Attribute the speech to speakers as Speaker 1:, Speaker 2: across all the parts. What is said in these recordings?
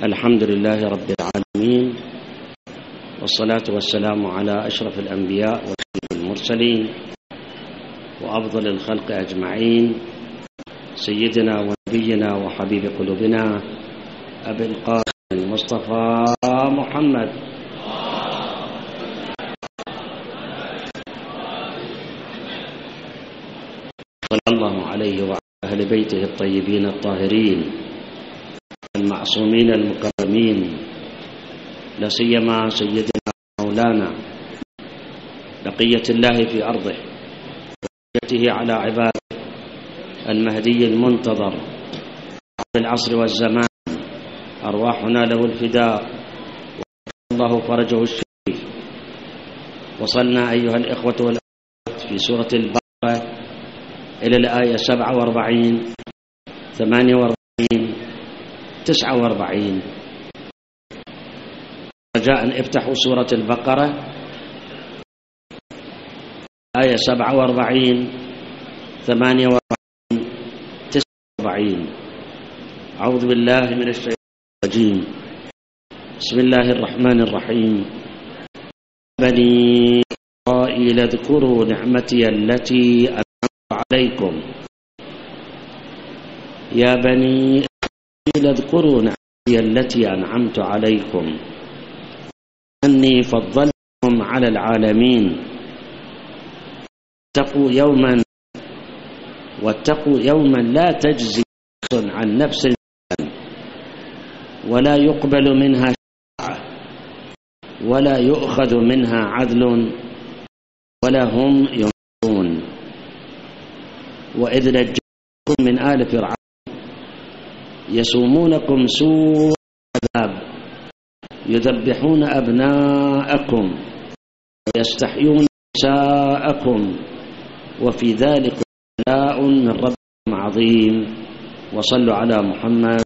Speaker 1: الحمد لله رب العالمين، والصلاة والسلام على أشرف الأنبياء وسيد المرسلين وأفضل الخلق أجمعين، سيدنا ونبينا وحبيب قلوبنا أبي القاسم المصطفى محمد صلى الله عليه وعلى أهل بيته الطيبين الطاهرين المعصومين المكرمين، لسيما سيدنا مولانا بقية الله في أرضه وبقيته على عباده المهدي المنتظر في العصر والزمان، أرواحنا له الفداء الله فرجه الشريف. وصلنا أيها الإخوة والأخوات في سورة البقرة إلى الآية 47 48 49. رجاء افتحوا سورة البقرة آية 47 48 49. أعوذ بالله من الشيطان الرجيم. بسم الله الرحمن الرحيم. بني إسرائيل اذكروا نعمتي التي أنعمت عليكم. يا بني إسرائيل اذكروا نعمتي التي أنعمت عليكم أني فضلتكم على العالمين. واتقوا يوما لا تجزي نفس عن نفس ولا يقبل منها شفاعة ولا يؤخذ منها عدل ولا هم ينصرون. وإذ نجيتكم من آل فرعون يسومونكم سوء العذاب يذبحون أبناءكم ويستحيون نساءكم وفي ذلك بلاء من ربكم عظيم. وصلوا على محمد.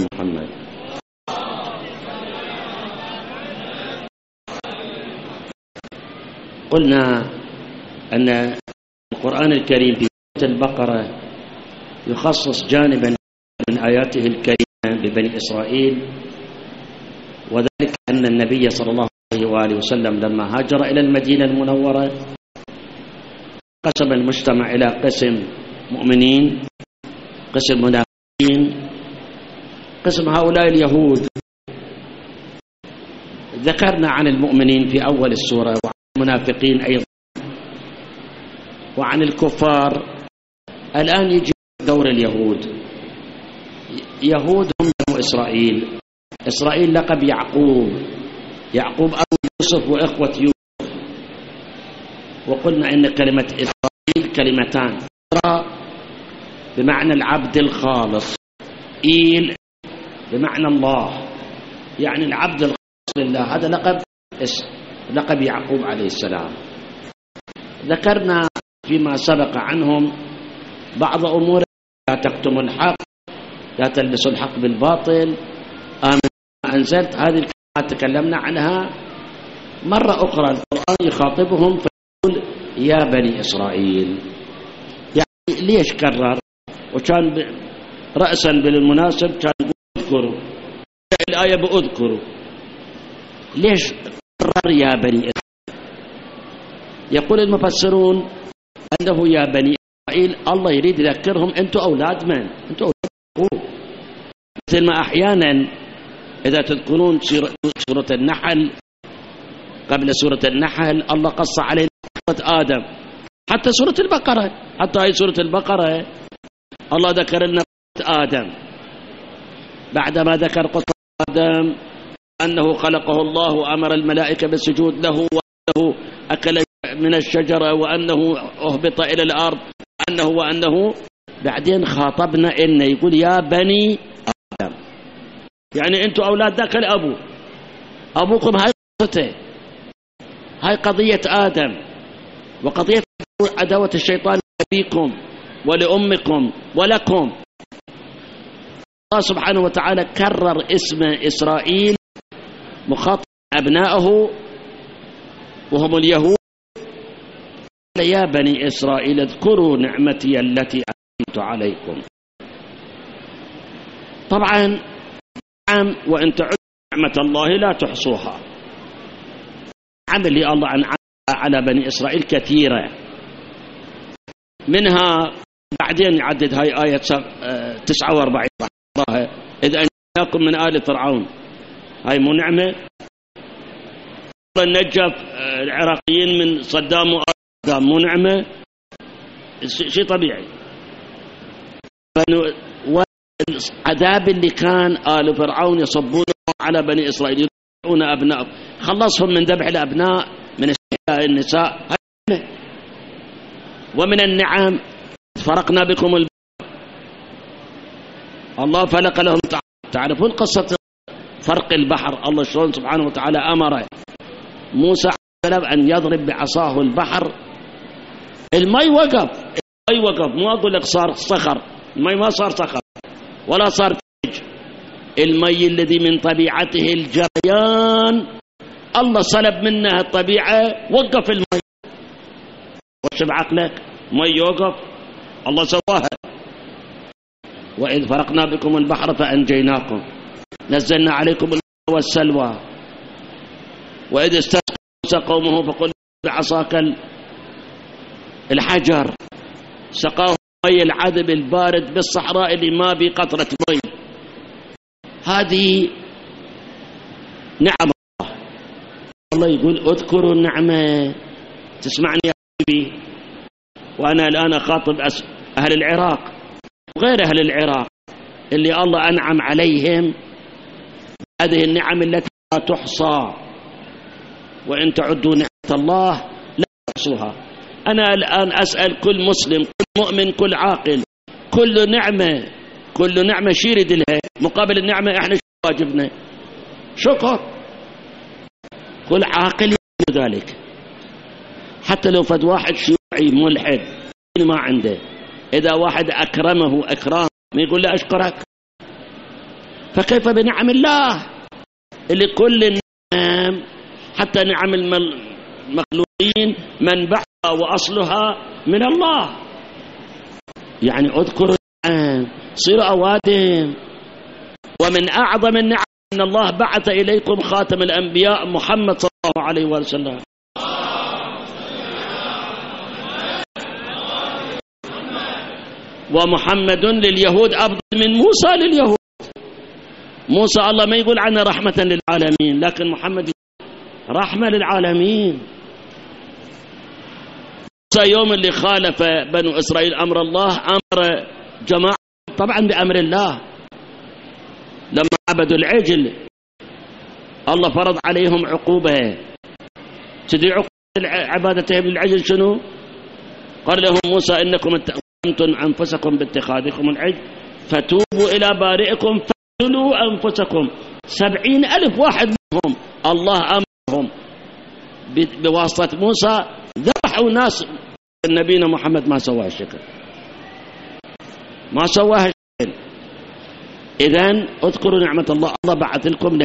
Speaker 1: قلنا أن القرآن الكريم في سورة البقرة يخصص جانبا من آياته الكريمة ببني إسرائيل، وذلك أن النبي صلى الله عليه وآله وسلم لما هاجر إلى المدينة المنورة قسم المجتمع إلى قسم مؤمنين، قسم منافقين، قسم هؤلاء اليهود. ذكرنا عن المؤمنين في أول السورة وعن المنافقين أيضا وعن الكفار. الآن يجي دور اليهود. يهود هم بنو إسرائيل. إسرائيل لقب يعقوب أبو يوسف وإخوة يوسف. وقلنا إن كلمة إسرائيل كلمتان، بمعنى العبد الخالص، إيل بمعنى الله، يعني العبد الخالص لله. هذا لقب يعقوب عليه السلام. ذكرنا فيما سبق عنهم بعض أمور: لا تكتموا الحق، لا تلبسوا الحق بالباطل، آمن ما أنزلت. هذه الكلمات تكلمنا عنها مرة أخرى. القرآن يخاطبهم فيقول يا بني إسرائيل. يعني ليش كرر؟ وكان رأسا بالمناسب كان اذكروا الآية بأذكروا. ليش كرر يا بني إسرائيل؟ يقول المفسرون أنه يا بني إسرائيل الله يريد يذكرهم أنتم أولاد من؟ أنتم أولاد يعقوب. مثل ما أحيانا إذا تذكرون سورة النحل، قبل سورة النحل الله قص علينا قصة آدم. حتى سورة البقرة، حتى هاي سورة البقرة الله ذكر لنا قصة آدم. بعدما ذكر قصة آدم أنه خلقه الله وأمر الملائكة بالسجود له، وأنه أكل من الشجرة، وأنه أهبط إلى الأرض، وأنه بعدين خاطبنا إنه يقول يا بني آدم. يعني أنتم أولاد ذاك الأبو، أبوكم هاي قصته، هاي قضية آدم وقضية عداوة الشيطان لأبيكم ولأمكم ولكم. الله سبحانه وتعالى كرر اسم إسرائيل مخاطب أبنائه وهم اليهود. يا بني إسرائيل اذكروا نعمتي التي أنعمت عليكم. طبعا النعم وإن تعدوا نعمة الله لا تحصوها. النعم اللي الله أنعم على بني إسرائيل كثيرة، منها بعدين يعدد هاي آية 49 إذ أنجاكم من آل فرعون، هاي مو نعمة؟ نجى العراقيين من صدام وآل، مو نعمة؟ شيء طبيعي. والعذاب اللي كان آل فرعون يصبونه على بني إسرائيل يذبحون أبنائهم، خلصهم من ذبح الأبناء من النساء. ومن النعم فرقنا بكم البحر، الله فلق لهم. تعرفون قصة فرق البحر؟ الله شلون سبحانه وتعالى أمر موسى عليه السلام أن يضرب بعصاه البحر، المي وقف. مو أقول لك صار صخر، المي ما صار صخر ولا صار ثلج. المي الذي من طبيعته الجريان الله صلب منها الطبيعة، وقف المي. وش بعقلك مي يوقف؟ الله سواها. وإذ فرقنا بكم البحر فأنجيناكم نزلنا عليكم الماء والسلوى. وإذ استسقى موسى قومه فقل بعصاك الحجر، سقاه مي العذب البارد بالصحراء اللي ما بي قطرة مي. هذه نعم الله. الله يقول اذكروا النعمة. تسمعني يا حبيبي؟ وأنا الآن أخاطب أهل العراق وغير أهل العراق اللي الله أنعم عليهم هذه النعم التي لا تحصى، وإن تعدوا نعمة الله لا تحصوها. أنا الآن أسأل كل مسلم، كل مؤمن، كل عاقل، كل نعمة شيرد لها مقابل النعمة إحنا شو واجبنا؟ شكر. كل عاقل يعمل ذلك، حتى لو فد واحد شيوعي ملحد ما عنده، إذا واحد أكرمه أكرام ما يقول له أشكرك؟ فكيف بنعم الله اللي كل النعم حتى نعم المخلوقين منبعها وأصلها من الله. يعني اذكروا النعم، صيروا أوادم. ومن أعظم النعم أن الله بعث إليكم خاتم الأنبياء محمد صلى الله عليه وسلم. ومحمد لليهود أفضل من موسى لليهود. موسى الله ما يقول عنه رحمة للعالمين، لكن محمد رحمة للعالمين. موسى يوم اللي خالف بنو إسرائيل أمر الله أمر جماعة طبعا بأمر الله، لما عبدوا العجل الله فرض عليهم عقوبة. تدري عقوبة عبادتهم للعجل شنو؟ قال لهم موسى إنكم اتهمتم أنفسكم باتخاذكم العجل فتوبوا إلى بارئكم فاقتلوا أنفسكم. 70,000 واحد منهم الله أمرهم بواسطة موسى ذبحوا ناس. نبينا محمد ما سواه الشكل، ما سواه الشكل. إذن اذكروا نعمة الله. الله بعث لكم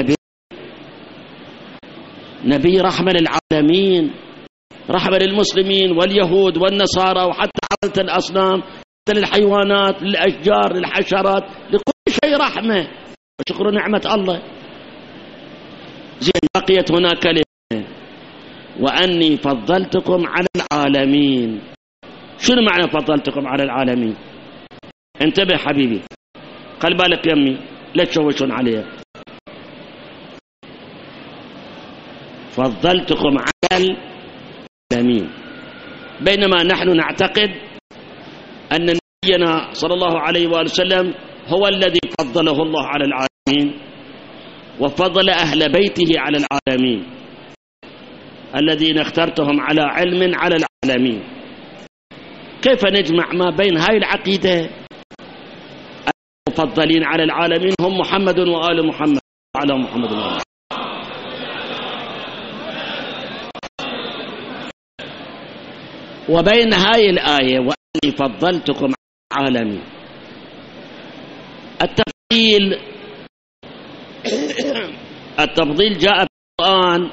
Speaker 1: نبي رحمة للعالمين، رحمة للمسلمين واليهود والنصارى وحتى حتى الأصنام، حتى للحيوانات، للأشجار، للحشرات، لكل شيء رحمة. وشكر نعمة الله. زين، بقيت هنا كلمة وأني فضلتكم على العالمين. شنو معنى فضلتكم على العالمين؟ انتبه حبيبي، خل بالك يمي لا تشوشون عليها. فضلتكم على العالمين، بينما نحن نعتقد أن نبينا صلى الله عليه وآله وسلم هو الذي فضله الله على العالمين، وفضل أهل بيته على العالمين الذين اخترتهم على علم على العالمين. كيف نجمع ما بين هاي العقيدة؟ المفضلين على العالمين هم محمد وآل محمد وعلى محمد وآل. وبين هاي الآية وأني فضلتكم على العالمين التفضيل جاء في القرآن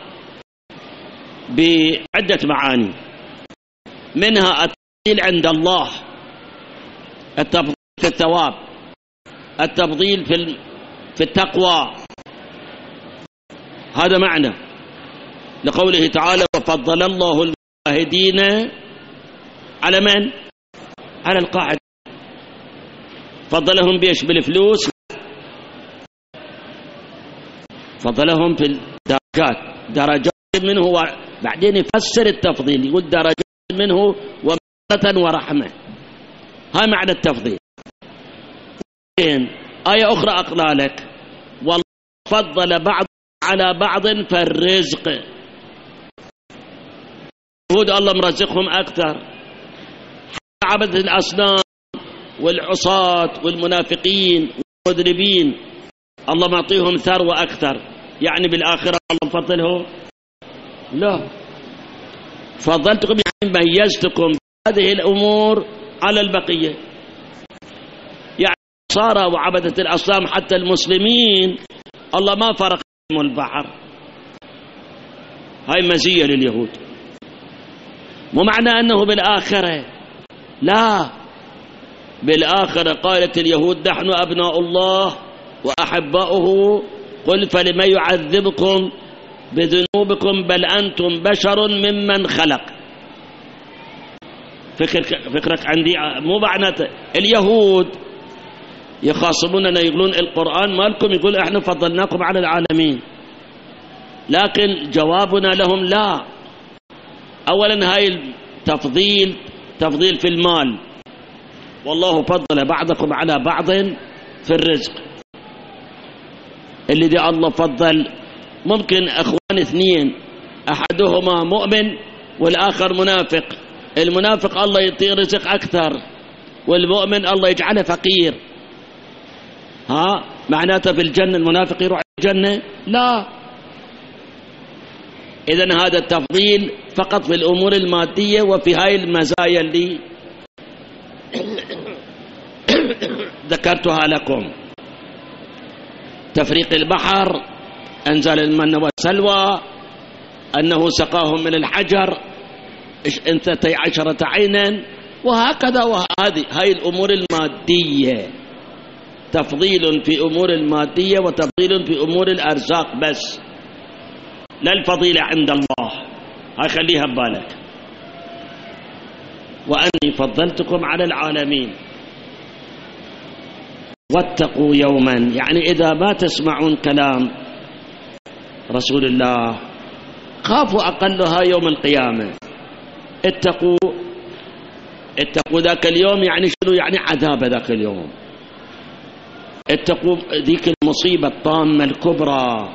Speaker 1: بعدة معاني، منها التفضيل عند الله، التفضيل في الثواب، التفضيل في التقوى، هذا معنى لقوله تعالى وفضل الله المجاهدين على من؟ على القاعدة. فضلهم بيش؟ بالفلوس؟ فضلهم في الدرجات، درجات منه بعدين يفسر التفضيل يقول درجات منه ومغفرة ورحمة. هاي معنى التفضيل. آية أخرى أقرأ لك والله فضل بعض على بعض في الرزق. يهود الله مرزقهم أكثر، عبدة الأصنام والعصاة والمنافقين والمذنبين الله معطيهم ثروة أكثر، يعني بالآخرة الله مفضله؟ لا، فضلتكم يعني ميزتكم هذه الأمور على البقية. يعني صار وعبدة الأصنام حتى المسلمين الله ما فرق بهم البحر. هاي مزية لليهود. مو معنى أنه بالآخرة، لا، بالآخرة قالت اليهود نحن أبناء الله وأحباؤه قل فلما يعذبكم بذنوبكم بل أنتم بشر ممن خلق. فكرك عندي مو معناته اليهود يخاصموننا يقولون القرآن مالكم، يقول احنا فضلناكم على العالمين، لكن جوابنا لهم لا. أولا هاي التفضيل تفضيل في المال، والله فضل بعضكم على بعض في الرزق. اللي دي الله فضل ممكن أخوان اثنين أحدهما مؤمن والآخر منافق، المنافق الله يعطيه رزق أكثر والمؤمن الله يجعله فقير، ها معناته في الجنة المنافق يروح الجنة؟ لا. إذن هذا التفضيل فقط في الأمور المادية وفي هاي المزايا اللي ذكرتها لكم. تفريق البحر، أنزل المن والسلوى، أنه سقاهم من الحجر 12 عينا، وهكذا. وهذه هاي الأمور المادية، تفضيل في أمور المادية وتفضيل في أمور الأرزاق بس، لا الفضيلة عند الله. هاي خليها ببالك. وأني فضلتكم على العالمين واتقوا يوما، يعني إذا ما تسمعون كلام رسول الله خافوا أقلها يوم القيامة. اتقوا ذاك اليوم، يعني شنو؟ يعني عذاب ذاك اليوم. اتقوا ذيك المصيبة الطامة الكبرى.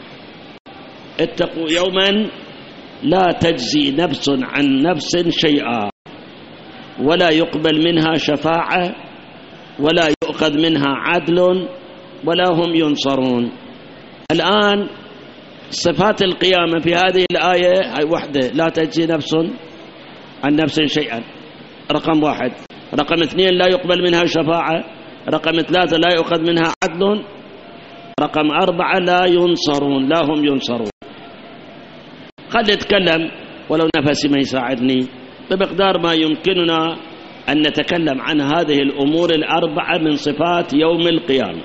Speaker 1: اتقوا يوما لا تجزي نفس عن نفس شيئا ولا يقبل منها شفاعة ولا يؤخذ منها عدل ولا هم ينصرون. الآن صفات القيامة في هذه الآية هاي وحدة، لا تجزي نفس عن نفس شيئا، رقم 1. رقم 2 لا يقبل منها شفاعة. رقم 3 لا يؤخذ منها عدل. رقم 4 لا ينصرون، لا هم ينصرون. قد نتكلم ولو نفسي ما يساعدني بمقدار ما يمكننا أن نتكلم عن هذه الأمور الأربعة من صفات يوم القيامة.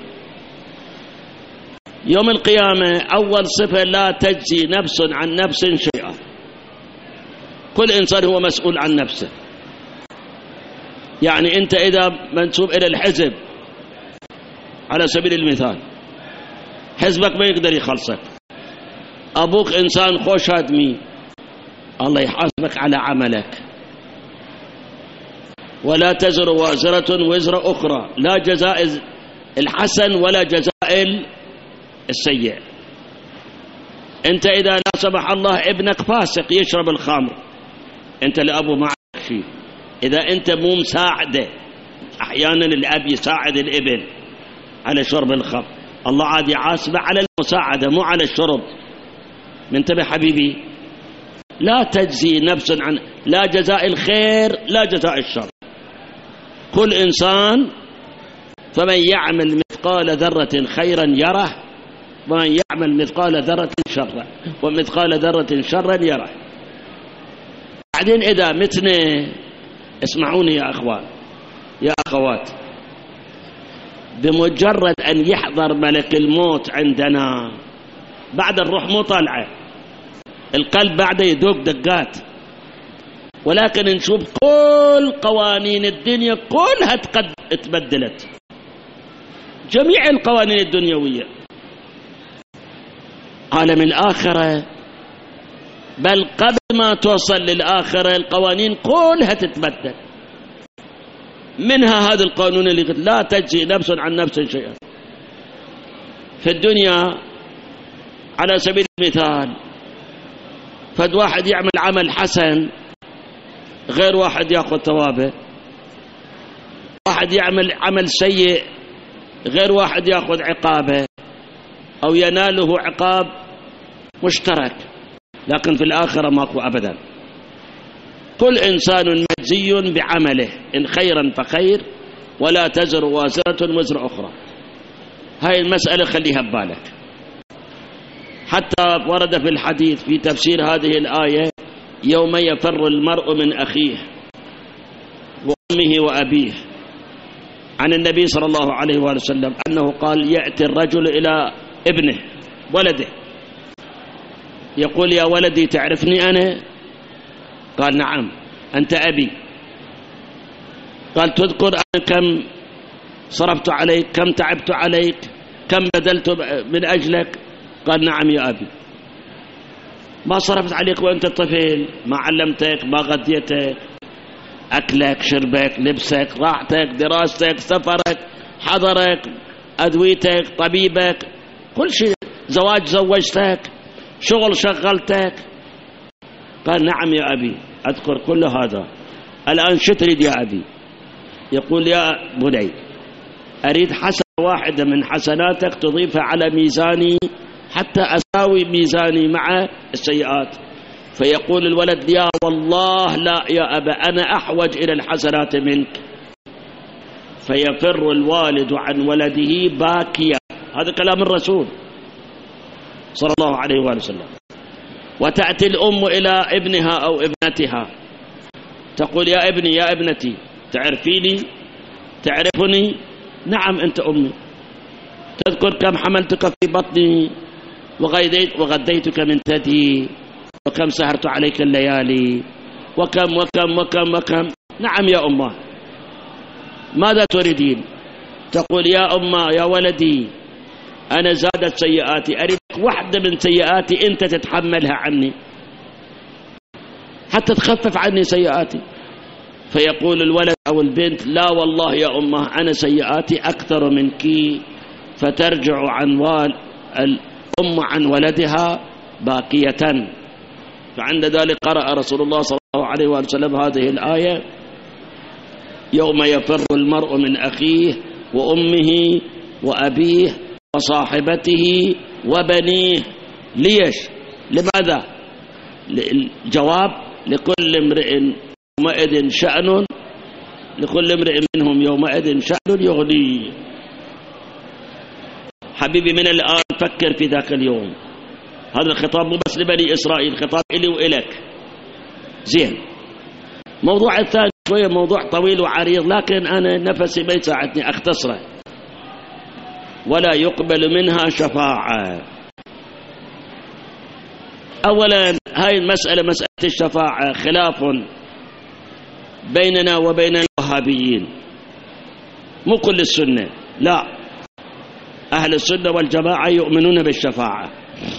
Speaker 1: يوم القيامة أول صفة لا تجزي نفس عن نفس شيئا. كل إنسان هو مسؤول عن نفسه. يعني أنت إذا منسوب إلى الحزب على سبيل المثال، حزبك ما يقدر يخلصك. أبوك إنسان خوش هادمي، الله يحاسبك على عملك. ولا تزر وازرة وزر أخرى، لا جزاء الحسن ولا جزاء السيء. أنت إذا لا سمح الله ابنك فاسق يشرب الخمر، أنت لأبو ما عليك شيء. إذا أنت مو مساعده، أحيانا الأب يساعد الابن على شرب الخمر، الله عاد يحاسبه على المساعدة مو على الشرب. منتبه حبيبي، لا تجزي نفس عن، لا جزاء الخير لا جزاء الشر. كل إنسان فمن يعمل مثقال ذرة خيرا يره ومن يعمل مثقال ذرة شرا ومثقال ذرة شرا يره. بعدين إذا متنا، اسمعوني يا أخوان يا أخوات، بمجرد أن يحضر ملك الموت عندنا بعد الروح مو طالعة، القلب بعده يدق دقات، ولكن نشوف كل قوانين الدنيا كلها تبدلت، جميع القوانين الدنيوية. عالم الآخرة بل قبل ما توصل للآخرة القوانين كلها تتبدل، منها هذا القانون اللي قلت لا تجزي نفس عن نفس شيئا. في الدنيا على سبيل المثال فد واحد يعمل عمل حسن غير واحد يأخذ ثوابه، واحد يعمل عمل سيء غير واحد يأخذ عقابه أو يناله عقاب مشترك، لكن في الآخرة ماكو أبدا، كل إنسان مجزي بعمله، إن خيرا فخير ولا تزر وازرة وزر أخرى. هاي المسألة خليها ببالك. حتى ورد في الحديث في تفسير هذه الآية يوم يفر المرء من أخيه وأمه وأبيه، عن النبي صلى الله عليه وآله وسلم أنه قال يأتي الرجل إلى ابنه ولده يقول يا ولدي تعرفني أنا؟ قال نعم أنت أبي. قال تذكر أنا كم صرفت عليك، كم تعبت عليك، كم بذلت من أجلك؟ قال نعم يا أبي. ما صرفت عليك وأنت طفل، ما علمتك، ما غديتك، أكلك شربك لبسك راحتك دراستك سفرك حضرك أدويتك طبيبك كل شيء، زواج زوجتك، شغل شغلتك. قال نعم يا أبي أذكر كل هذا. الآن شو تريد يا أبي؟ يقول يا بني أريد حسنة واحدة من حسناتك تضيفها على ميزاني حتى أساوي ميزاني مع السيئات. فيقول الولد يا والله لا يا أبا أنا أحوج إلى الحسنات منك. فيفر الوالد عن ولده باكيا، هذا كلام الرسول صلى الله عليه وآله وسلم. وتأتي الأم إلى ابنها أو ابنتها تقول يا ابني يا ابنتي تعرفيني تعرفني؟ نعم أنت أمي. تذكر كم حملتك في بطني وغديتك من ثدي وكم سهرت عليك الليالي وكم وكم وكم وكم. نعم يا أمه. ماذا تريدين؟ تقول يا أمه يا ولدي أنا زادت سيئاتي، أريد واحدة من سيئاتي أنت تتحملها عني حتى تخفف عني سيئاتي. فيقول الولد أو البنت لا والله يا أمه أنا سيئاتي أكثر منك. فترجع عن الأم عن ولدها باقية. فعند ذلك قرأ رسول الله صلى الله عليه وسلم هذه الآية يوم يفر المرء من أخيه وأمه وأبيه وصاحبته وبنيه. ليش؟ لماذا؟ الجواب لكل امرئ يومئذ شأن، لكل امرئ منهم يومئذ شأن يغنيه. حبيبي من الآن فكر في ذاك اليوم. هذا الخطاب مو بس لبني إسرائيل، خطاب إلي وإلك. زين. موضوع الثاني شوية موضوع طويل وعريض لكن أنا نفسي ما يساعدني أختصره. ولا يقبل منها شفاعة. أولا هاي المسألة مسألة الشفاعة خلاف بيننا وبين الوهابيين، مو كل السنة، لا، أهل السنة والجماعة يؤمنون بالشفاعة،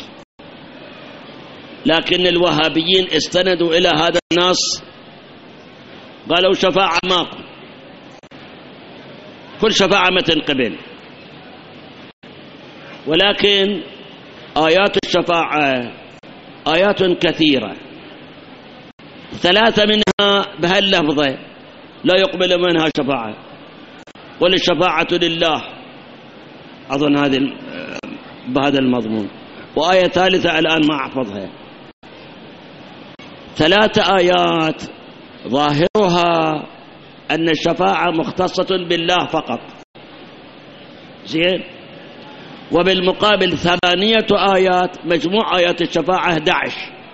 Speaker 1: لكن الوهابيين استندوا إلى هذا النص قالوا شفاعة ماكو، كل شفاعة ما تنقبل. ولكن آيات الشفاعة آيات كثيرة، 3 منها بهاللفظة لا يقبل منها شفاعة، والشفاعة لله، أظن هذه بهذا المضمون. وآية ثالثة الآن ما أحفظها. 3 آيات ظاهرها أن الشفاعة مختصة بالله فقط. زين. وبالمقابل 8 آيات مجموع آيات الشفاعة 11،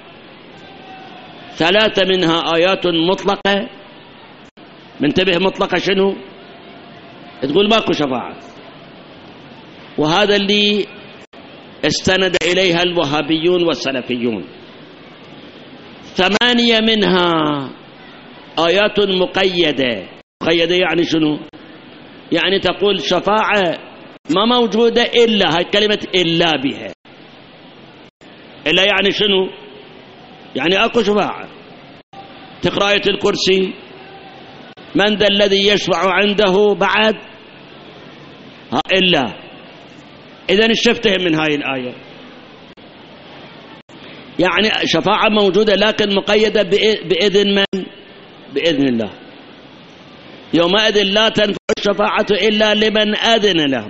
Speaker 1: 3 منها آيات مطلقة. منتبه مطلقة شنو؟ تقول ماكو شفاعة. وهذا اللي استند إليها الوهابيون والسلفيون. 8 منها آيات مقيدة. مقيدة يعني شنو؟ يعني تقول شفاعة ما موجودة إلا، هاي كلمة إلا بها. إلا يعني شنو؟ يعني أكو شفاعة. تقرأ آية الكرسي، من ذا الذي يشفع عنده بعد إلا. إذن ايش تفهم من هاي الآية؟ يعني شفاعة موجودة لكن مقيدة بإذن من؟ بإذن الله. يومئذ لا تنفع الشفاعة إلا لمن أذن له،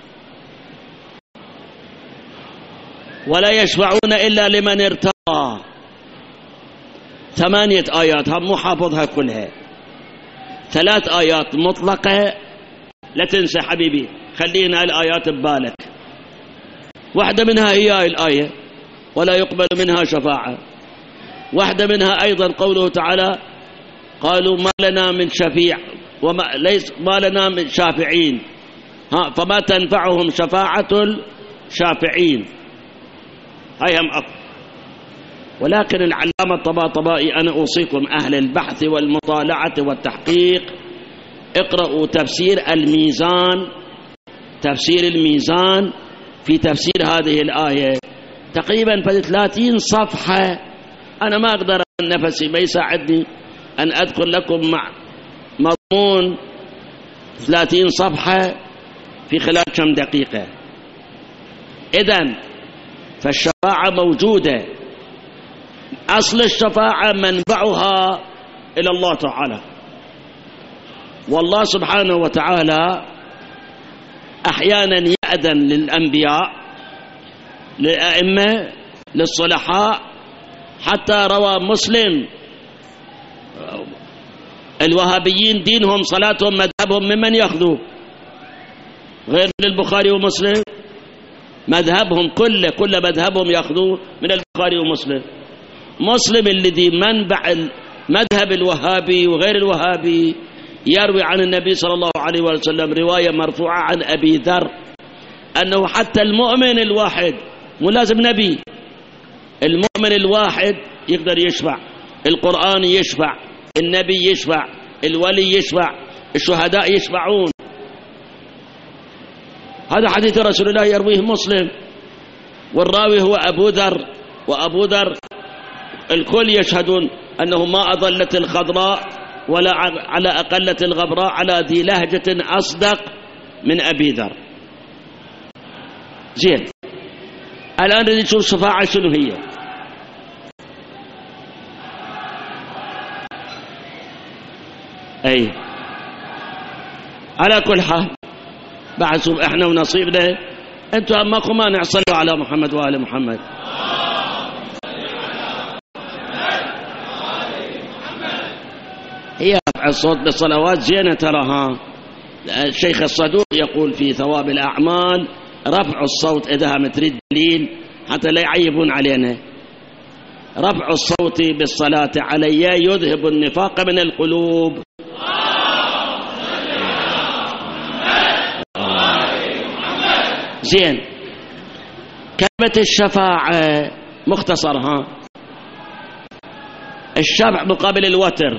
Speaker 1: ولا يشفعون إلا لمن ارتضى. 8 آيات، هم مو حافظها كلها. 3 آيات مطلقة، لا تنسى حبيبي، خلينا الآيات ببالك. واحدة منها هي الآية ولا يقبل منها شفاعة. واحدة منها أيضا قوله تعالى قالوا ما لنا من شفيع ما لنا من شافعين، فما تنفعهم شفاعة الشافعين. هاي هم ولكن العلامة الطباطبائي، أنا أوصيكم أهل البحث والمطالعة والتحقيق، اقرأوا تفسير الميزان، تفسير الميزان في تفسير هذه الآية، تقريبا 30 صفحة. أنا ما أقدر، نفسي ما يساعدني أن أذكر لكم مع مضمون 30 صفحة في خلال كم دقيقة. إذن فالشفاعة موجودة. أصل الشفاعة منبعها إلى الله تعالى، والله سبحانه وتعالى أحيانا يأذن للأنبياء، للأئمة، للصلحاء. حتى روى مسلم الوهابيين دينهم صلاتهم مذهبهم ممن يأخذوا؟ غير من البخاري ومسلم. مذهبهم كل مذهبهم يأخذوه من البخاري ومسلم. مسلم الذي منبع المذهب الوهابي وغير الوهابي يروي عن النبي صلى الله عليه وسلم رواية مرفوعة عن أبي ذر أنه حتى المؤمن الواحد، مو لازم نبي، المؤمن الواحد يقدر يشفع. القرآن يشفع، النبي يشفع، الولي يشفع، الشهداء يشفعون. هذا حديث رسول الله يرويه مسلم، والراوي هو أبو ذر. وأبو ذر الكل يشهدون أنه ما أضلت الخضراء ولا على أقلة الغبراء على ذي لهجة أصدق من أبي ذر. زين، الآن نريد نشوف الشفاعة شنو هي. أي على كل حال بعد شوف احنا ونصيبنا. انتم اماكم ما نصلوا على محمد وآل محمد. هي رفع الصوت بالصلوات زينة تراها. الشيخ الصدوق يقول في ثواب الأعمال رفع الصوت إذا هم تريد دليل حتى لا يعيبون علينا. رفع الصوت بالصلاة علي يذهب النفاق من القلوب. زين، كلمة الشفاعة مختصرها الشفع مقابل الوتر،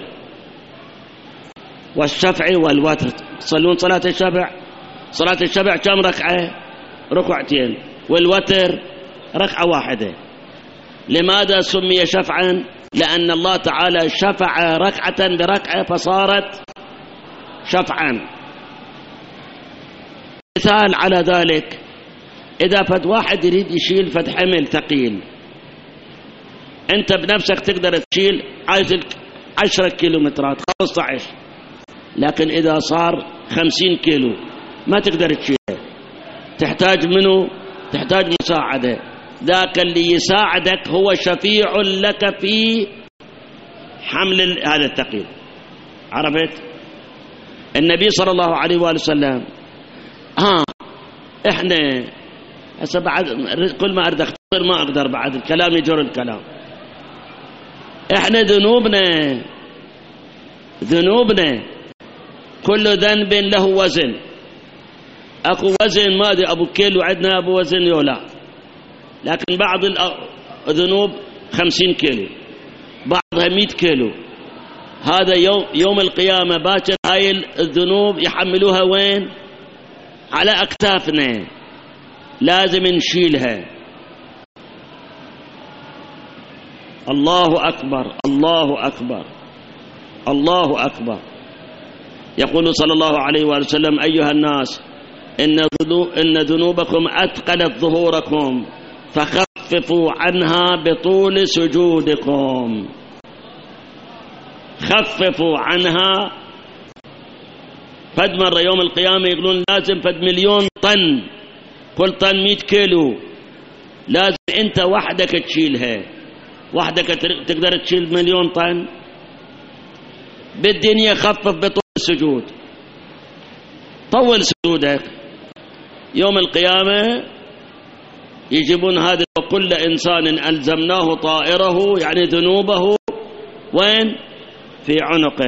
Speaker 1: والشفع والوتر. تصلون صلاة الشفع، صلاة الشفع كم ركعة؟ ركعتين. والوتر ركعة واحدة. لماذا سمي شفعا؟ لأن الله تعالى شفع ركعة بركعة فصارت شفعا. مثال على ذلك، إذا فد واحد يريد يشيل فد حمل ثقيل، أنت بنفسك تقدر تشيل 10 كيلومترات 15، لكن إذا صار 50 كيلو ما تقدر تشيله، تحتاج منه؟ تحتاج مساعدة. ذاك اللي يساعدك هو شفيع لك في حمل هذا الثقيل. عرفت؟ النبي صلى الله عليه وآله وسلم احنا هسه بعد كل ما اريد اختصر ما اقدر، بعد الكلام يجر الكلام. احنا ذنوبنا كل ذنب له وزن. اكو وزن ماذا ابو كيلو عندنا ابو وزن يولا، لكن بعض الذنوب 50 كيلو، بعضها 100 كيلو. هذا يوم القيامة باكر هاي الذنوب يحملوها وين؟ على أكتافنا، لازم نشيلها. الله أكبر، الله أكبر، الله أكبر. يقول صلى الله عليه وسلم: أيها الناس، إن ذنوبكم أثقلت ظهوركم فخففوا عنها بطول سجودكم. خففوا عنها. فد مرة يوم القيامة يقولون لازم فد 1,000,000 طن، كل طن 100 كيلو، لازم أنت وحدك تشيلها. وحدك تقدر تشيل 1,000,000 طن؟ بالدنيا خفف بطول السجود، طول سجودك. يوم القيامة يجيبون هذا: وكل إنسان ألزمناه طائره، يعني ذنوبه وين؟ في عنقه.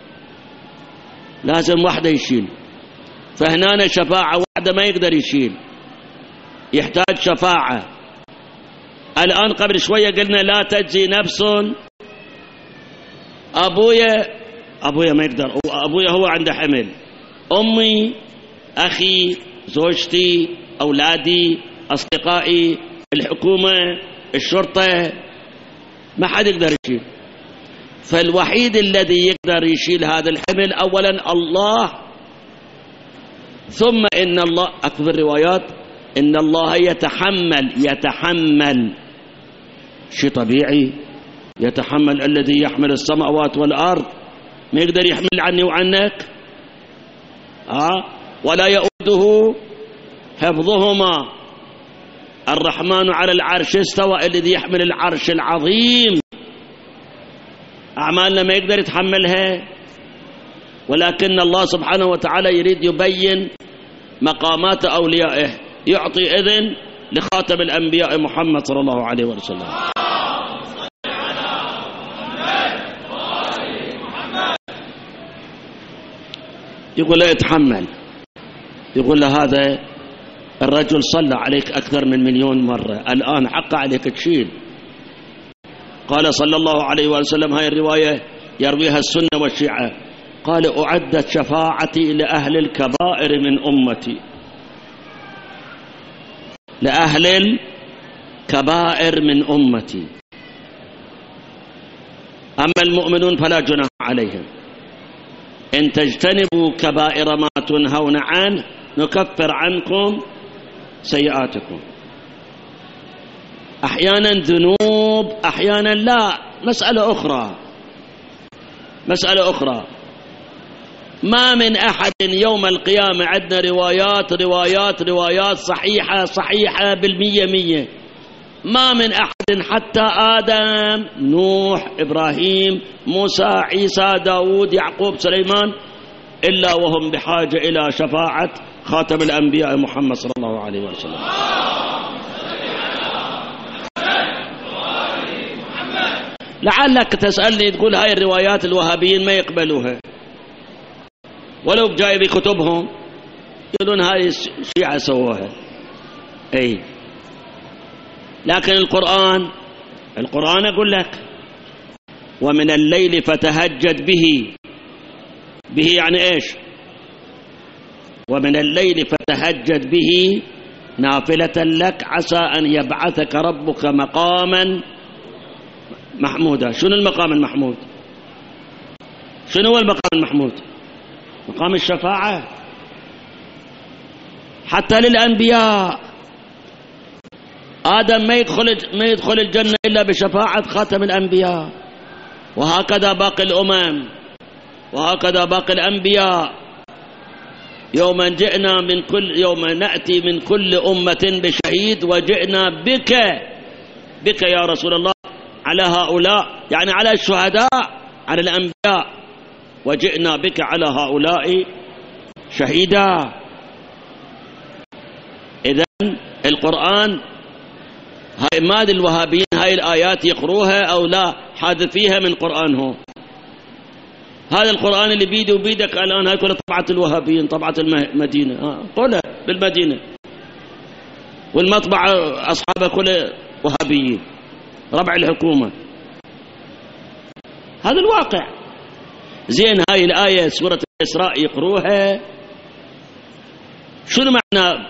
Speaker 1: لازم وحده يشيل. فهنا شفاعة وحده ما يقدر يشيل، يحتاج شفاعة. الآن قبل شوية قلنا لا تجزي نفس. أبويا ما يقدر، أبويا هو عنده حمل، أمي، أخي، زوجتي، أولادي، أصدقائي، الحكومة، الشرطة، ما حد يقدر يشيل. فالوحيد الذي يقدر يشيل هذا الحمل أولا الله، ثم إن الله أكبر الروايات إن الله يتحمل شيء طبيعي، يتحمل. الذي يحمل السماوات والأرض ما يقدر يحمل عني وعنك، ولا يؤوده حفظهما. الرحمن على العرش استوى، الذي يحمل العرش العظيم. أعمالنا ما يقدر يتحملها، ولكن الله سبحانه وتعالى يريد يبين مقامات أوليائه، يعطي إذن لخاتم الأنبياء محمد صلى الله عليه وسلم. يقول له اتحمل، يقول له هذا الرجل صلى عليك أكثر من 1,000,000 مرة، الآن حق عليك تشيل. قال صلى الله عليه وسلم، هاي الرواية يرويها السنة والشيعة، قال: أعدت شفاعتي لأهل الكبائر من أمتي. لأهل الكبائر من أمتي. أما المؤمنون فلا جناح عليهم، إن تجتنبوا كبائر ما تنهون عنه نكفر عنكم سيئاتكم. أحيانا ذنوب، أحيانا لا. مسألة أخرى. ما من أحد يوم القيامة، عندنا روايات صحيحة 100%. ما من أحد حتى آدم، نوح، إبراهيم، موسى، عيسى، داود، يعقوب، سليمان، إلا وهم بحاجة إلى شفاعة خاتم الأنبياء محمد صلى الله عليه وسلم. لعلك تسألني تقول هاي الروايات الوهابيين ما يقبلوها، ولو جاي بكتبهم يقولون هاي الشيعة سووها. أي، لكن القرآن أقول لك: ومن الليل فتهجد به يعني إيش؟ ومن الليل فتهجد به نافلة لك عسى أن يبعثك ربك مقاما محمودا. شنو المقام المحمود؟ شنو هو المقام المحمود؟ مقام الشفاعة حتى للأنبياء. آدم ما يدخل الجنة إلا بشفاعة خاتم الأنبياء، وهكذا باقي الأمم، وهكذا باقي الأنبياء. يوم نأتي من كل أمة بشهيد وجئنا بك يا رسول الله على هؤلاء، يعني على الشهداء، على الأنبياء، وجئنا بك على هؤلاء شهيدا. إذن القرآن هاي ماد الوهابيين هاي الآيات يقروها أو لا، حاذفيها من قرآنهم. هذا القرآن اللي بيدي وبيدك الآن هاي كلها طبعة الوهابيين، طبعة المدينة، قولها بالمدينة. والمطبعة أصحابها كل وهابيين، ربع الحكومة. هذا الواقع. زين هاي الآية سورة الإسراء يقروها، شنو معنى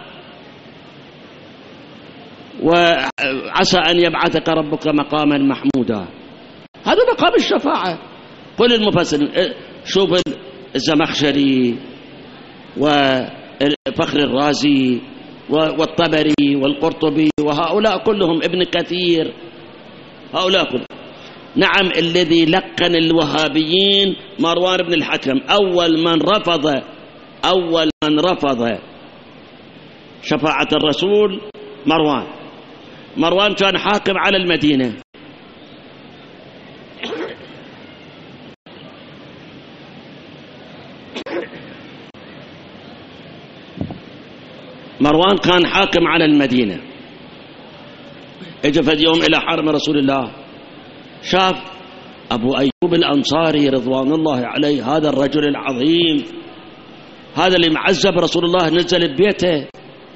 Speaker 1: وعسى أن يبعثك ربك مقاما محمودا؟ هذا مقام الشفاعة. كل المفسرين، شوف الزمخشري وفخر الرازي والطبري والقرطبي وهؤلاء كلهم، ابن كثير، هؤلاء كلهم. نعم، الذي لقن الوهابيين مروان بن الحكم، أول من رفض شفاعة الرسول مروان كان حاكم على المدينة. مروان كان حاكم على المدينة. اجى في يوم إلى حرم رسول الله، شاف أبو أيوب الأنصاري رضوان الله عليه، هذا الرجل العظيم، هذا اللي معذب رسول الله، نزل ببيته،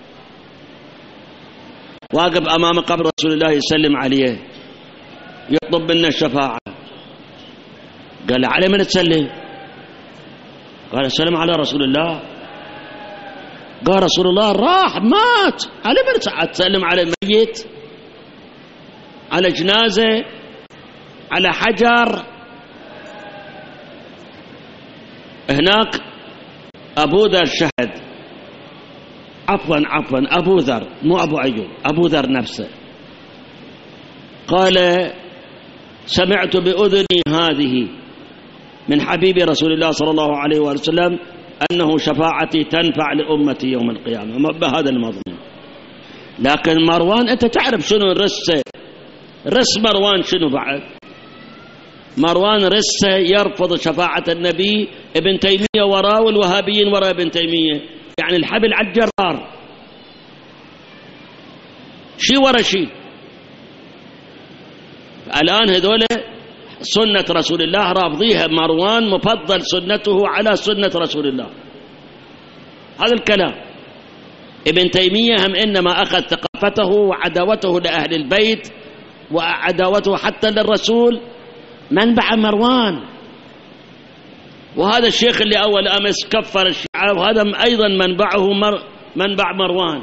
Speaker 1: واقف أمام قبر رسول الله يسلم عليه، يطلب منا الشفاعة. قال له على من تسلم؟ قال السلام على رسول الله. قال رسول الله راح مات، على من تسلم؟ على ميت، على جنازة، على حجر؟ هناك أبو ذر شهد، عفوا أبو ذر، مو أبو أيوب، أبو ذر نفسه، قال سمعت بأذني هذه من حبيب رسول الله صلى الله عليه وسلم أنه شفاعتي تنفع لأمتي يوم القيامة، بهذا المضمون. لكن مروان، أنت تعرف شنو رس مروان شنو بعد؟ مروان رسه يرفض شفاعة النبي، ابن تيمية وراه والوهابيين وراء ابن تيمية، يعني الحبل على الجرار، شي ورا شي. الآن هذول سنة رسول الله رافضيها، مروان مفضل سنته على سنة رسول الله. هذا الكلام. ابن تيمية هم إنما أخذ ثقافته وعداوته لأهل البيت وعداوته حتى للرسول منبع مروان، وهذا الشيخ اللي أول أمس كفر الشيعة، وهذا أيضا منبعه منبع مروان.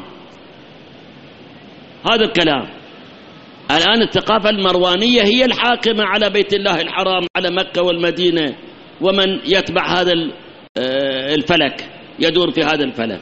Speaker 1: هذا الكلام. الآن الثقافة المروانية هي الحاكمة على بيت الله الحرام، على مكة والمدينة، ومن يتبع هذا الفلك يدور في هذا الفلك.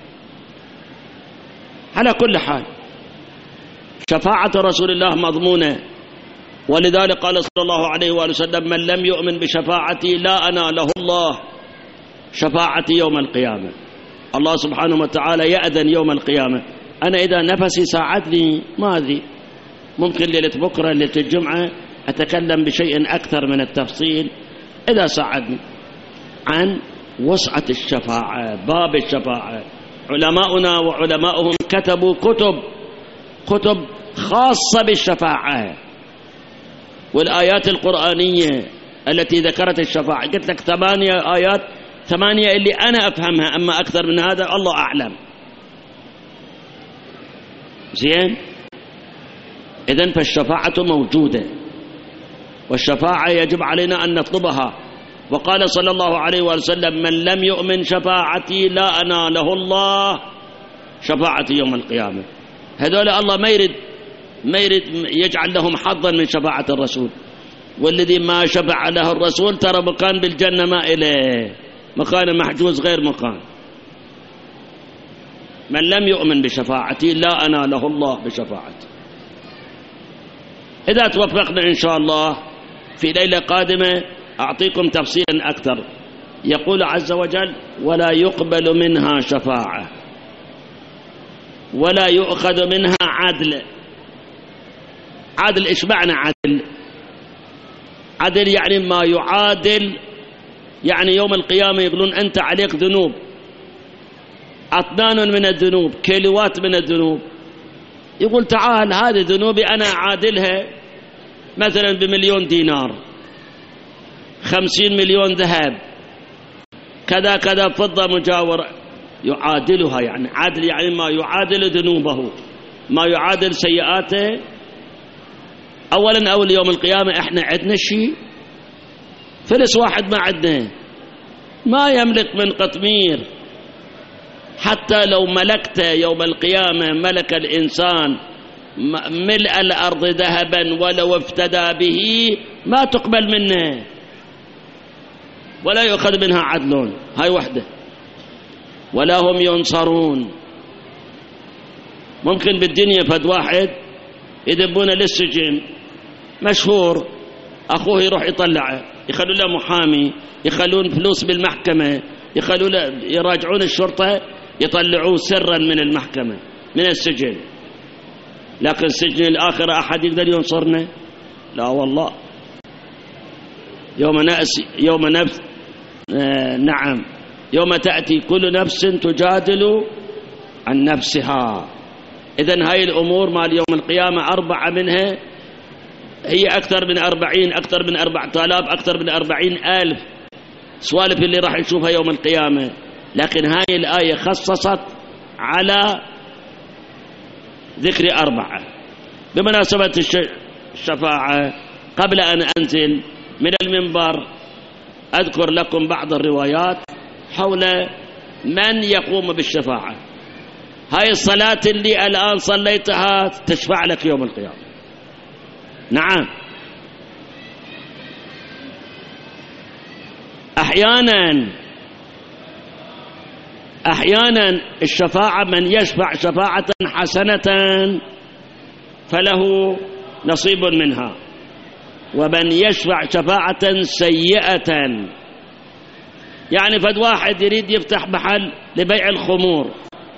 Speaker 1: على كل حال، شفاعة رسول الله مضمونة، ولذلك قال صلى الله عليه وآله وسلم من لم يؤمن بشفاعتي لا أنا له الله شفاعتي يوم القيامة. الله سبحانه وتعالى يأذن يوم القيامة. أنا إذا نفسي ساعدني ما أدري، ممكن ليلة بكرة ليلة الجمعة أتكلم بشيء أكثر من التفصيل إذا ساعدني عن وسعة الشفاعة، باب الشفاعة. علماؤنا وعلماؤهم كتبوا كتب خاصة بالشفاعة، والآيات القرآنية التي ذكرت الشفاعة، قلت لك 8 آيات، 8 اللي أنا أفهمها، أما أكثر من هذا الله أعلم. زين، إذن فالشفاعة موجودة، والشفاعة يجب علينا أن نطلبها. وقال صلى الله عليه وسلم من لم يؤمن شفاعتي لا أنا له الله شفاعتي يوم القيامة. هذول الله ما يريد يجعل لهم حظا من شفاعة الرسول، والذي ما شفع له الرسول ترى مكان بالجنة ما إليه، مكان محجوز غير مكان. من لم يؤمن بشفاعتي لا أنا له الله بشفاعتي. إذا توفقنا إن شاء الله في ليلة قادمة أعطيكم تفصيلا أكثر. يقول عز وجل ولا يقبل منها شفاعة ولا يؤخذ منها عدل. عدل إيش معنى عدل؟ عدل يعني ما يعادل، يعني يوم القيامة يقولون أنت عليك ذنوب، أطنان من الذنوب، كيلوات من الذنوب، يقول تعال هذه ذنوبي أنا أعادلها مثلا ب1,000,000 دينار، 50 مليون ذهب، كذا كذا فضة مجاورة، يعادلها. يعني عدل يعني ما يعادل ذنوبه. ما يعادل سيئاته. أولا أول يوم القيامة إحنا عندنا شيء فلس واحد ما عندنا، ما يملك من قطمير. حتى لو ملكت يوم القيامة ملك الإنسان ملء الأرض ذهبا ولو افتدى به ما تقبل منه ولا يؤخذ منها عدل. هاي وحدة. ولا هم ينصرون. ممكن بالدنيا فد واحد يدبونه للسجن مشهور، أخوه يروح يطلعه، يخلوا له محامي، يخلون فلوس بالمحكمة، يخلوا له يراجعون الشرطة يطلعوه سرا من المحكمة من السجن. لكن سجن الآخرة أحد يقدر ينصرنا؟ لا والله. يوم تأتي كل نفس تجادل عن نفسها. إذن هاي الأمور مال يوم القيامة 4 منها هي أكثر من 40، أكثر من 4000، أكثر من 40,000 سوالف اللي راح نشوفها يوم القيامة. لكن هاي الآية خصصت على ذكر 4. بمناسبة الشفاعة قبل أن أنزل من المنبر أذكر لكم بعض الروايات حول من يقوم بالشفاعة. هاي الصلاة اللي الآن صليتها تشفع لك يوم القيامة. نعم. أحيانا الشفاعة من يشفع شفاعة حسنة فله نصيب منها، ومن يشفع شفاعة سيئة. يعني فد واحد يريد يفتح محل لبيع الخمور،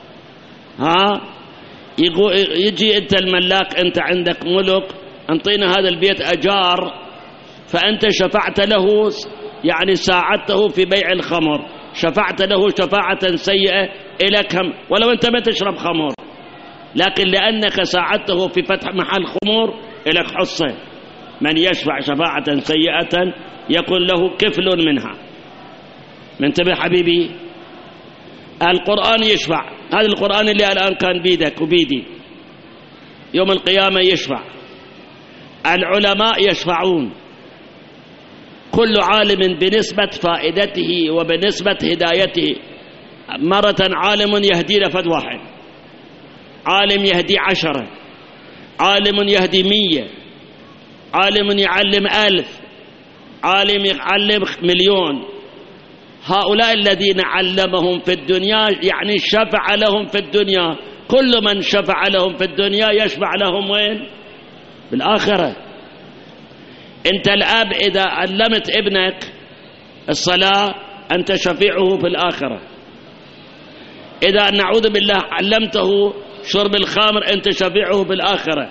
Speaker 1: يجي أنت الملاك، أنت عندك ملك، انطينا هذا البيت أجار، فأنت شفعت له، يعني ساعدته في بيع الخمر، شفعت له شفاعة سيئة إليك ولو أنت ما تشرب خمر، لكن لأنك ساعدته في فتح محل خمور إليك حصة. من يشفع شفاعة سيئة يكون له كفل منها. منتبه حبيبي. القرآن يشفع، هذا القرآن اللي الآن كان بيدك وبيدي يوم القيامة يشفع. العلماء يشفعون، كل عالم بنسبة فائدته وبنسبة هدايته. مرة عالم يهدي لفد واحد، عالم يهدي 10، عالم يهدي 100، عالم يعلم 1000، عالم يعلم 1,000,000. هؤلاء الذين علمهم في الدنيا يعني شفع لهم في الدنيا. كل من شفع لهم في الدنيا يشفع لهم وين؟ بالآخرة. أنت الأب إذا علمت ابنك الصلاة أنت شفيعه في الآخرة. إذا نعوذ بالله علمته شرب الخمر أنت شفيعه في الآخرة.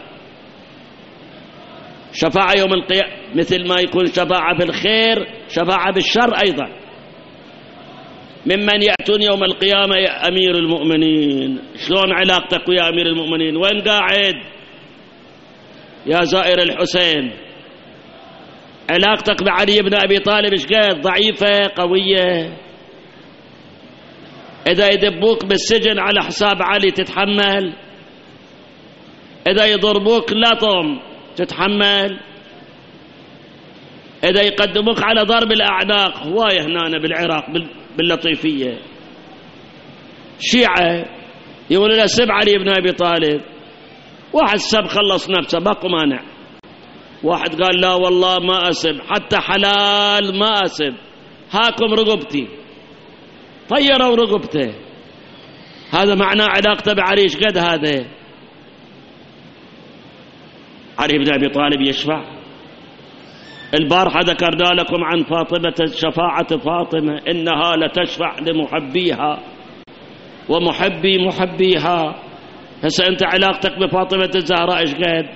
Speaker 1: شفاعة يوم القيامة مثل ما يكون شفاعة بالخير شفاعة بالشر أيضا. ممن يأتون يوم القيامة يا أمير المؤمنين. شلون علاقتك ويا أمير المؤمنين؟ وين قاعد يا زائر الحسين؟ علاقتك بعلي بن أبي طالب ايش قد؟ ضعيفة قوية؟ إذا يدبوك بالسجن على حساب علي تتحمل؟ إذا يضربوك لطم تتحمل؟ إذا يقدموك على ضرب الأعناق، هواية هنا بالعراق باللطيفية شيعة يقولوا له سب علي بن أبي طالب، واحد سب خلص نفسه باقو مانع، واحد قال لا والله ما أسب، حتى حلال ما أسب، هاكم رقبتي، طيروا رقبته. هذا معناه علاقته بعلي ايش قد؟ هذا علي بن أبي طالب يشفع. البارحة ذكرنا لكم عن فاطمة، شفاعة فاطمة إنها لتشفع لمحبيها ومحبي محبيها. هسه أنت علاقتك بفاطمة الزهراء إيش قد؟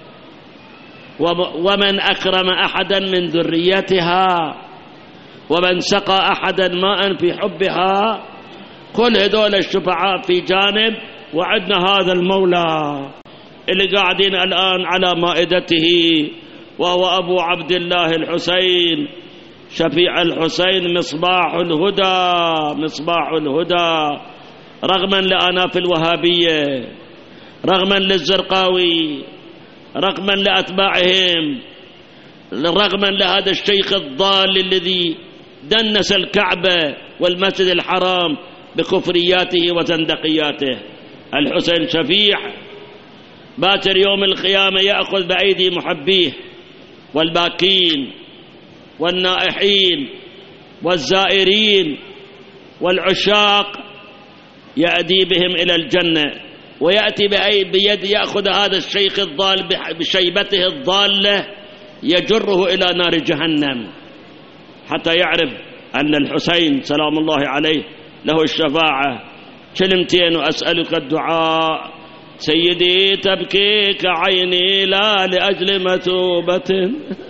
Speaker 1: ومن أكرم أحدا من ذريتها ومن سقى أحدا ماء في حبها. كل هذول الشفعاء في جانب، وعدنا هذا المولى اللي قاعدين الآن على مائدته وهو أبو عبد الله الحسين شفيع الحسين مصباح الهدى، مصباح الهدى. رغما لآناف الوهابية رغما للزرقاوي، رغما لأتباعهم، رغما لهذا الشيخ الضال الذي دنس الكعبة والمسجد الحرام بكفرياته وزندقياته. الحسين شفيع باكر يوم القيامة يأخذ بأيدي محبيه والباكين والنائحين والزائرين والعشاق، يأتي بهم إلى الجنة، ويأتي بيد يأخذ هذا الشيخ الضال بشيبته الضالة يجره إلى نار جهنم، حتى يعرف أن الحسين سلام الله عليه له الشفاعة. كلمتين وأسألك الدعاء: سيدي تبكيك عيني لا لأجل مثوبة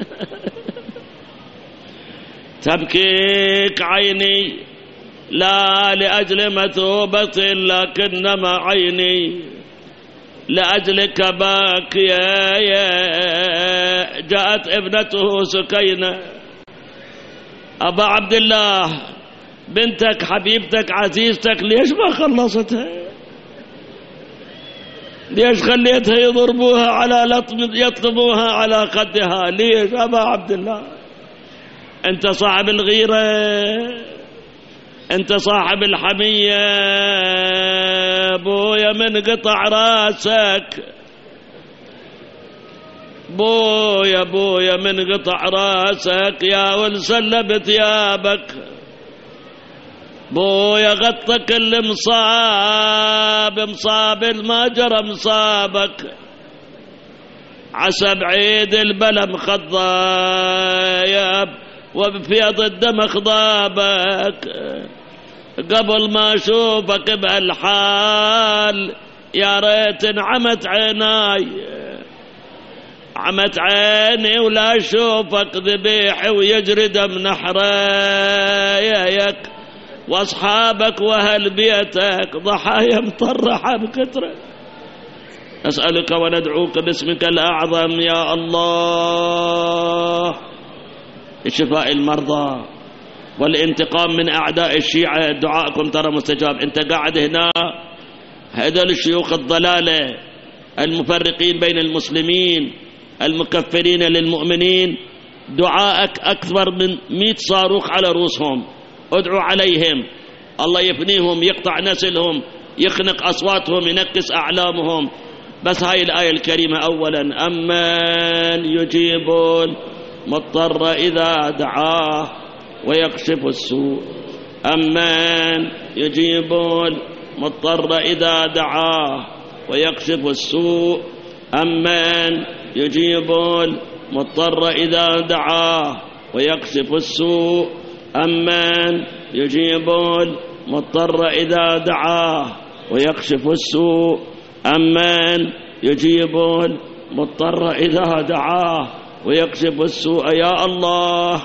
Speaker 1: تبكيك عيني لا لأجل مثوبة، لكنما عيني لأجلك باكية. جاءت ابنته سكينة: أبا عبد الله، بنتك حبيبتك عزيزتك ليش ما خلصتها؟ ليش خليتها يضربوها على يطلبوها على خدها؟ ليش أبا عبد الله؟ أنت صاحب الغيرة، أنت صاحب الحمية. بويا من قطع راسك، بويا من قطع راسك يا ولسلب ثيابك، بويا غطى كل مصاب ما جرى مصابك، عسى بعيد البلم خضايب وبفيض الدم خضابك، قبل ما اشوفك بهالحال يا ريت انعمت عيناي، عمت عيني ولا اشوفك ذبيح ويجري دم نحريك، واصحابك واهل بيتك ضحايا مطرحه بكثره. نسألك وندعوك باسمك الأعظم يا الله لشفاء المرضى والانتقام من أعداء الشيعة. دعائكم ترى مستجاب. أنت قاعد هنا، هذول الشيوخ الضلالة المفرقين بين المسلمين المكفرين للمؤمنين، دعائك أكثر من 100 صاروخ على رؤوسهم. ادعوا عليهم، الله يفنيهم، يقطع نسلهم، يخنق أصواتهم، ينكس أعلامهم. بس هاي الآية الكريمة أولا: أمن يجيب المضطر إذا دعاه ويكشف السوء، أمن يجيب المضطر إذا دعاه ويكشف السوء، أمن يجيب المضطر إذا دعاه ويكشف السوء، أمن يجيب المضطر إذا دعاه ويكشف السوء، أمن يجيب المضطر إذا دعاه ويكشف السوء. يا الله،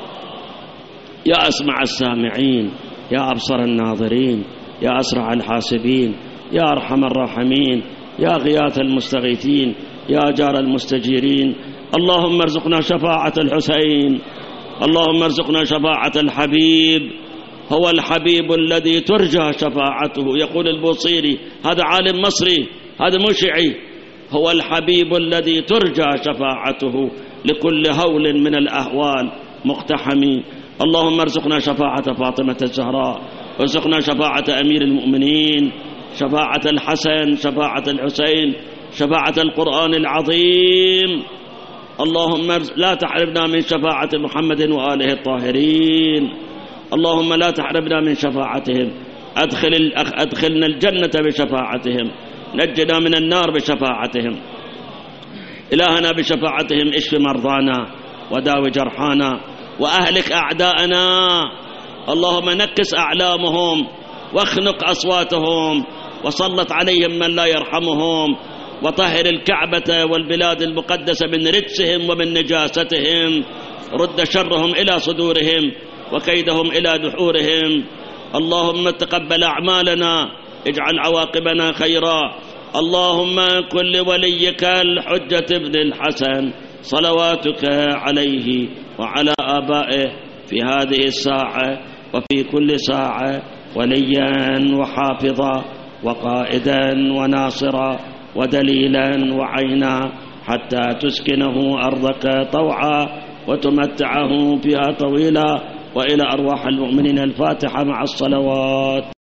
Speaker 1: يا أسمع السامعين، يا أبصر الناظرين، يا أسرع الحاسبين، يا أرحم الراحمين، يا غياث المستغيثين، يا جار المستجيرين. اللهم ارزقنا شفاعة الحسين، اللهم ارزقنا شفاعة الحبيب. هو الحبيب الذي ترجى شفاعته. يقول البوصيري، هذا عالم مصري، هذا مو شيعي، هو الحبيب الذي ترجى شفاعته لكل هول من الأهوال مقتحم. اللهم ارزقنا شفاعة فاطمة الزهراء، وارزقنا شفاعة أمير المؤمنين، شفاعة الحسن، شفاعة الحسين، شفاعة القرآن العظيم. اللهم لا تحرمنا من شفاعة محمد وآله الطاهرين، اللهم لا تحرمنا من شفاعتهم. أدخلنا الجنة بشفاعتهم، نجنا من النار بشفاعتهم. إلهنا بشفاعتهم اشف مرضانا وداوي جرحانا وأهلك أعداءنا. اللهم نكس أعلامهم واخنق أصواتهم وسلط عليهم من لا يرحمهم، وطهر الكعبة والبلاد المقدسة من رجسهم ومن نجاستهم. رد شرهم إلى صدورهم وكيدهم إلى دحورهم. اللهم تقبل أعمالنا، اجعل عواقبنا خيرا. اللهم كن لوليك الحجة ابن الحسن صلواتك عليه وعلى آبائه في هذه الساعة وفي كل ساعة وليا وحافظا وقائدا وناصرا ودليلا وعينا حتى تسكنه أرضك طوعا وتمتعه فيها طويلا. وإلى أرواح المؤمنين الفاتحة مع الصلوات.